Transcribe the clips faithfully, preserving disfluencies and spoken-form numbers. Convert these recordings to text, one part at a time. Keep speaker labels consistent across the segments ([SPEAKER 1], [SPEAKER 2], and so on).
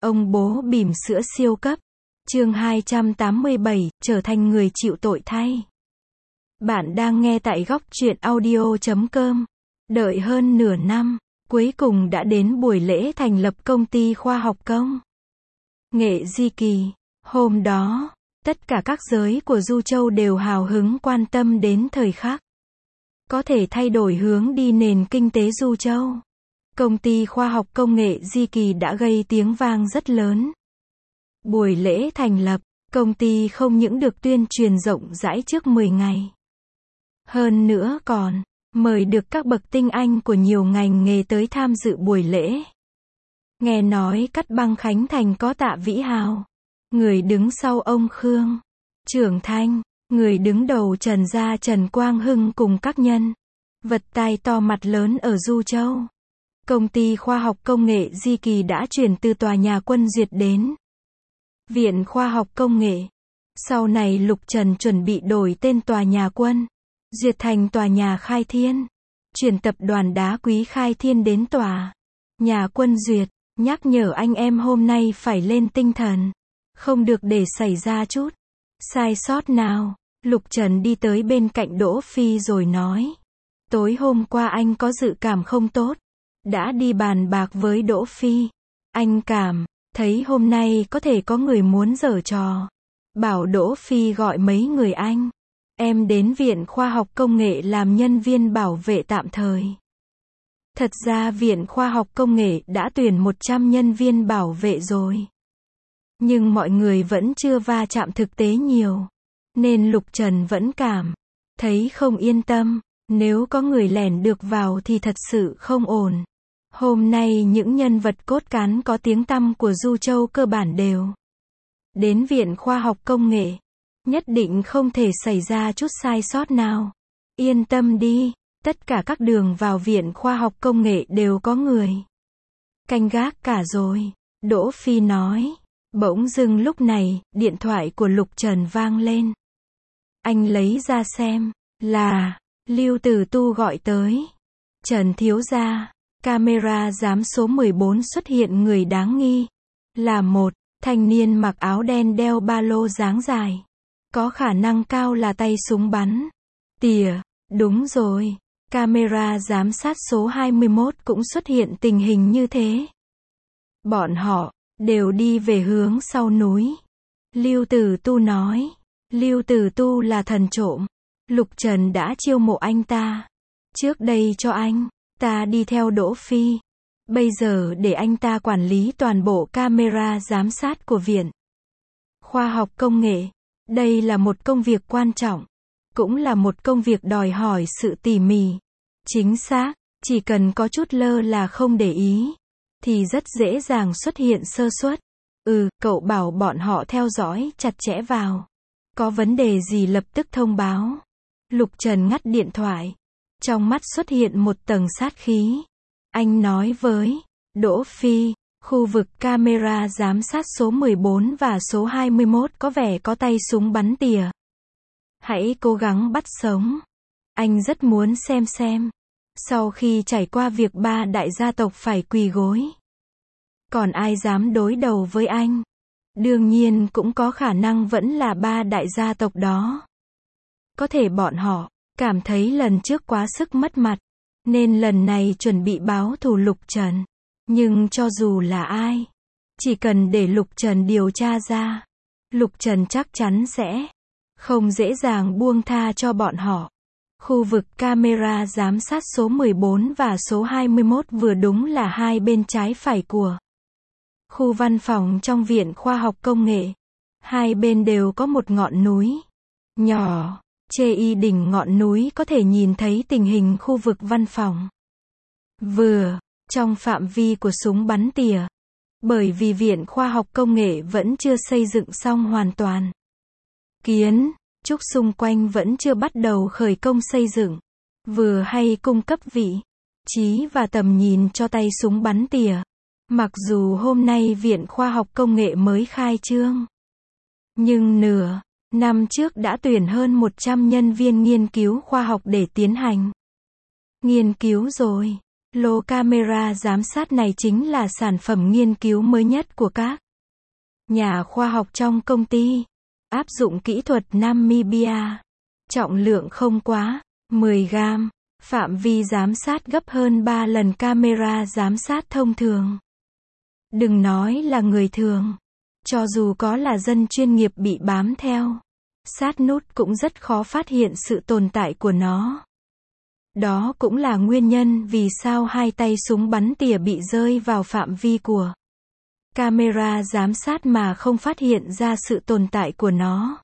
[SPEAKER 1] Ông bố bỉm sữa siêu cấp. Chương hai trăm tám mươi bảy, trở thành người chịu tội thay. Bạn đang nghe tại góc truyện audio chấm com. Đợi hơn nửa năm, cuối cùng đã đến buổi lễ thành lập công ty khoa học công nghệ Di Kỳ. Hôm đó, tất cả các giới của Du Châu đều hào hứng quan tâm đến thời khắc có thể thay đổi hướng đi nền kinh tế Du Châu. Công ty khoa học công nghệ Di Kỳ đã gây tiếng vang rất lớn. Buổi lễ thành lập, công ty không những được tuyên truyền rộng rãi trước mười ngày. Hơn nữa còn, mời được các bậc tinh anh của nhiều ngành nghề tới tham dự buổi lễ. Nghe nói cắt băng khánh thành có Tạ Vĩ Hào, người đứng sau ông Khương Trưởng Thanh, người đứng đầu Trần gia Trần Quang Hưng cùng các nhân vật tài to mặt lớn ở Du Châu. Công ty khoa học công nghệ Di Kỳ đã chuyển từ tòa nhà Quân Duyệt đến Viện Khoa học Công nghệ. Sau này Lục Trần chuẩn bị đổi tên tòa nhà Quân Duyệt thành tòa nhà Khai Thiên. Chuyển tập đoàn đá quý Khai Thiên đến tòa nhà Quân Duyệt. Nhắc nhở anh em hôm nay phải lên tinh thần, không được để xảy ra chút sai sót nào. Lục Trần đi tới bên cạnh Đỗ Phi rồi nói. Tối hôm qua anh có dự cảm không tốt. Đã đi bàn bạc với Đỗ Phi. Anh cảm thấy hôm nay có thể có người muốn giở trò. Bảo Đỗ Phi gọi mấy người anh em đến Viện Khoa học Công nghệ làm nhân viên bảo vệ tạm thời. Thật ra Viện Khoa học Công nghệ đã tuyển một trăm nhân viên bảo vệ rồi. Nhưng mọi người vẫn chưa va chạm thực tế nhiều. Nên Lục Trần vẫn cảm thấy không yên tâm. Nếu có người lẻn được vào thì thật sự không ổn. Hôm nay những nhân vật cốt cán có tiếng tăm của Du Châu cơ bản đều đến Viện Khoa học Công nghệ. Nhất định không thể xảy ra chút sai sót nào. Yên tâm đi, tất cả các đường vào Viện Khoa học Công nghệ đều có người canh gác cả rồi. Đỗ Phi nói. Bỗng dưng lúc này, điện thoại của Lục Trần vang lên. Anh lấy ra xem, là Lưu Tử Tu gọi tới. Trần thiếu gia, camera giám số mười bốn xuất hiện người đáng nghi. Là một thanh niên mặc áo đen đeo ba lô dáng dài. Có khả năng cao là tay súng bắn tỉa. Đúng rồi, camera giám sát số hai mươi mốt cũng xuất hiện tình hình như thế. Bọn họ đều đi về hướng sau núi. Lưu Tử Tu nói. Lưu Tử Tu là thần trộm. Lục Trần đã chiêu mộ anh ta. Trước đây cho anh ta đi theo Đỗ Phi. Bây giờ để anh ta quản lý toàn bộ camera giám sát của Viện Khoa học Công nghệ. Đây là một công việc quan trọng. Cũng là một công việc đòi hỏi sự tỉ mỉ. Chính xác, chỉ cần có chút lơ là không để ý thì rất dễ dàng xuất hiện sơ suất. Ừ, cậu bảo bọn họ theo dõi chặt chẽ vào. Có vấn đề gì lập tức thông báo. Lục Trần ngắt điện thoại. Trong mắt xuất hiện một tầng sát khí. Anh nói với Đỗ Phi, khu vực camera giám sát số mười bốn và số hai mươi mốt có vẻ có tay súng bắn tỉa. Hãy cố gắng bắt sống. Anh rất muốn xem xem. Sau khi trải qua việc ba đại gia tộc phải quỳ gối, còn ai dám đối đầu với anh? Đương nhiên cũng có khả năng vẫn là ba đại gia tộc đó. Có thể bọn họ cảm thấy lần trước quá sức mất mặt, nên lần này chuẩn bị báo thù Lục Trần. Nhưng cho dù là ai, chỉ cần để Lục Trần điều tra ra, Lục Trần chắc chắn sẽ không dễ dàng buông tha cho bọn họ. Khu vực camera giám sát số mười bốn và số hai mươi mốt vừa đúng là hai bên trái phải của khu văn phòng trong Viện Khoa học Công nghệ. Hai bên đều có một ngọn núi nhỏ. Trên đỉnh ngọn núi có thể nhìn thấy tình hình khu vực văn phòng. Vừa trong phạm vi của súng bắn tỉa. Bởi vì Viện Khoa học Công nghệ vẫn chưa xây dựng xong hoàn toàn. Kiến trúc xung quanh vẫn chưa bắt đầu khởi công xây dựng. Vừa hay cung cấp vị trí và tầm nhìn cho tay súng bắn tỉa. Mặc dù hôm nay Viện Khoa học Công nghệ mới khai trương, nhưng nửa năm trước đã tuyển hơn một trăm nhân viên nghiên cứu khoa học để tiến hành nghiên cứu rồi. Lô camera giám sát này chính là sản phẩm nghiên cứu mới nhất của các nhà khoa học trong công ty. Áp dụng kỹ thuật Namibia. Trọng lượng không quá mười gam. Phạm vi giám sát gấp hơn ba lần camera giám sát thông thường. Đừng nói là người thường. Cho dù có là dân chuyên nghiệp bị bám theo sát nút cũng rất khó phát hiện sự tồn tại của nó. Đó cũng là nguyên nhân vì sao hai tay súng bắn tỉa bị rơi vào phạm vi của camera giám sát mà không phát hiện ra sự tồn tại của nó.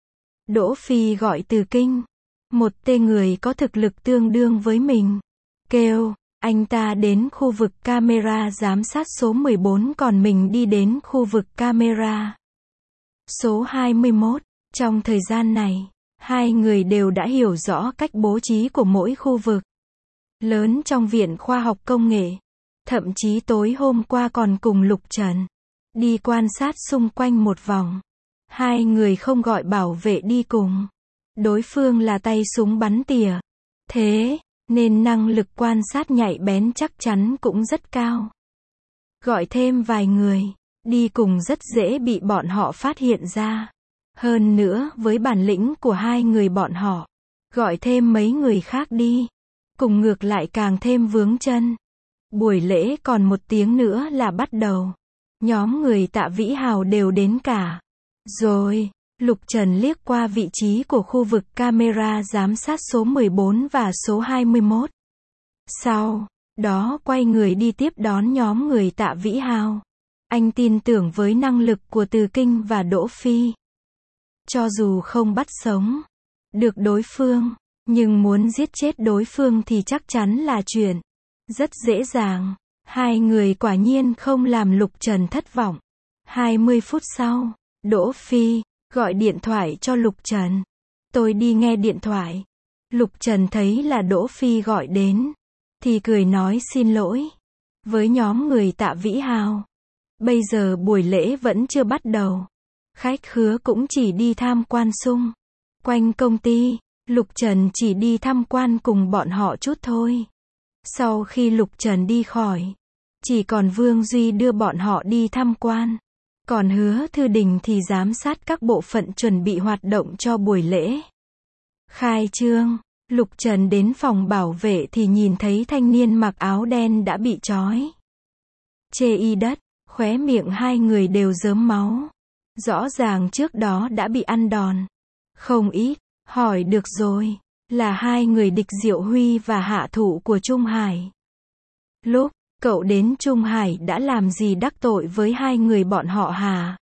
[SPEAKER 1] Đỗ Phi gọi Từ Kinh, một tên người có thực lực tương đương với mình, kêu anh ta đến khu vực camera giám sát số mười bốn còn mình đi đến khu vực camera số hai mươi mốt. Trong thời gian này, hai người đều đã hiểu rõ cách bố trí của mỗi khu vực lớn trong Viện Khoa học Công nghệ. Thậm chí tối hôm qua còn cùng Lục Trần đi quan sát xung quanh một vòng. Hai người không gọi bảo vệ đi cùng. Đối phương là tay súng bắn tỉa. Thế nên năng lực quan sát nhạy bén chắc chắn cũng rất cao. Gọi thêm vài người đi cùng rất dễ bị bọn họ phát hiện ra. Hơn nữa, với bản lĩnh của hai người bọn họ, gọi thêm mấy người khác đi, cùng ngược lại càng thêm vướng chân. Buổi lễ còn một tiếng nữa là bắt đầu. Nhóm người Tạ Vĩ Hào đều đến cả. Rồi, Lục Trần liếc qua vị trí của khu vực camera giám sát số mười bốn và số hai mươi mốt. Sau đó quay người đi tiếp đón nhóm người Tạ Vĩ Hào. Anh tin tưởng với năng lực của Từ Kinh và Đỗ Phi. Cho dù không bắt sống được đối phương, nhưng muốn giết chết đối phương thì chắc chắn là chuyện rất dễ dàng. Hai người quả nhiên không làm Lục Trần thất vọng. hai mươi phút sau, Đỗ Phi gọi điện thoại cho Lục Trần. Tôi đi nghe điện thoại. Lục Trần thấy là Đỗ Phi gọi đến, thì cười nói xin lỗi với nhóm người Tạ Vĩ Hào. Bây giờ buổi lễ vẫn chưa bắt đầu. Khách khứa cũng chỉ đi tham quan xung quanh công ty. Lục Trần chỉ đi tham quan cùng bọn họ chút thôi. Sau khi Lục Trần đi khỏi, chỉ còn Vương Duy đưa bọn họ đi tham quan. Còn Hứa Thư Đình thì giám sát các bộ phận chuẩn bị hoạt động cho buổi lễ khai trương. Lục Trần đến phòng bảo vệ thì nhìn thấy thanh niên mặc áo đen đã bị trói chê y đất, khóe miệng hai người đều rớm máu. Rõ ràng trước đó đã bị ăn đòn không ít. Hỏi được rồi, là hai người địch Diệu Huy và hạ thủ của Trung Hải. Lúc cậu đến Trung Hải đã làm gì đắc tội với hai người bọn họ hả?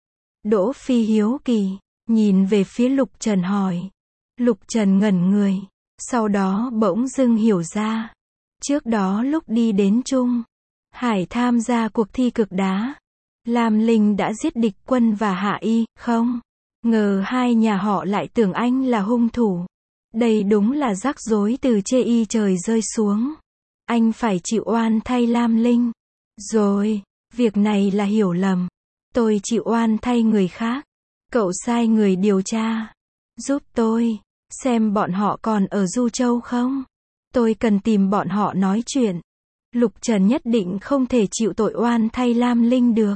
[SPEAKER 1] Đỗ Phi hiếu kỳ, nhìn về phía Lục Trần hỏi. Lục Trần ngẩn người, sau đó bỗng dưng hiểu ra. Trước đó lúc đi đến Trung Hải tham gia cuộc thi cực đá, Lam Linh đã giết địch quân và hạ y, không ngờ hai nhà họ lại tưởng anh là hung thủ. Đây đúng là rắc rối từ chê y trời rơi xuống. Anh phải chịu oan thay Lam Linh. Rồi, việc này là hiểu lầm. Tôi chịu oan thay người khác. Cậu sai người điều tra giúp tôi, xem bọn họ còn ở Du Châu không? Tôi cần tìm bọn họ nói chuyện. Lục Trần nhất định không thể chịu tội oan thay Lam Linh được.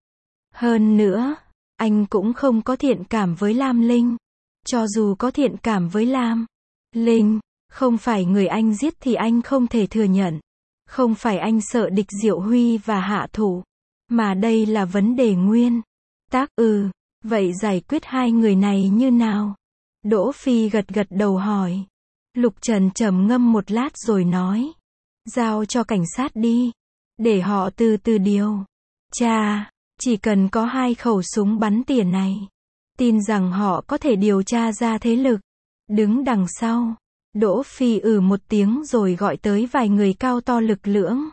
[SPEAKER 1] Hơn nữa, anh cũng không có thiện cảm với Lam Linh. Cho dù có thiện cảm với Lam Linh, không phải người anh giết thì anh không thể thừa nhận. Không phải anh sợ địch Diệu Huy và hạ thủ, mà đây là vấn đề nguyên tắc. Ừ, vậy giải quyết hai người này như nào? Đỗ Phi gật gật đầu hỏi. Lục Trần trầm ngâm một lát rồi nói. Giao cho cảnh sát đi, để họ từ từ điều tra. Chỉ cần có hai khẩu súng bắn tỉa này, tin rằng họ có thể điều tra ra thế lực đứng đằng sau. Đỗ Phi ừ một tiếng rồi gọi tới vài người cao to lực lưỡng.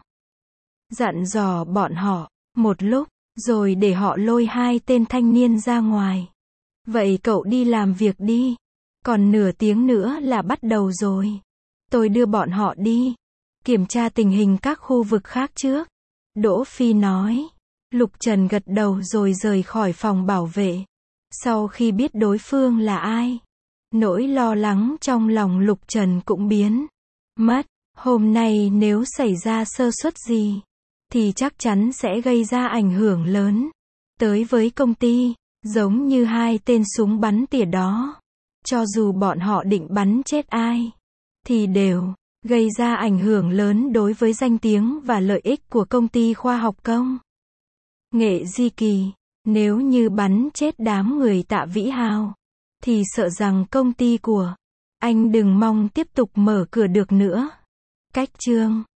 [SPEAKER 1] Dặn dò bọn họ một lúc, rồi để họ lôi hai tên thanh niên ra ngoài. Vậy cậu đi làm việc đi. Còn nửa tiếng nữa là bắt đầu rồi. Tôi đưa bọn họ đi kiểm tra tình hình các khu vực khác trước. Đỗ Phi nói. Lục Trần gật đầu rồi rời khỏi phòng bảo vệ. Sau khi biết đối phương là ai, nỗi lo lắng trong lòng Lục Trần cũng biến mất. Hôm nay nếu xảy ra sơ suất gì, thì chắc chắn sẽ gây ra ảnh hưởng lớn tới với công ty, giống như hai tên súng bắn tỉa đó. Cho dù bọn họ định bắn chết ai, thì đều gây ra ảnh hưởng lớn đối với danh tiếng và lợi ích của công ty khoa học công nghệ Di Kỳ. Nếu như bắn chết đám người Tạ Vĩ Hào, thì sợ rằng công ty của anh đừng mong tiếp tục mở cửa được nữa. Cách chương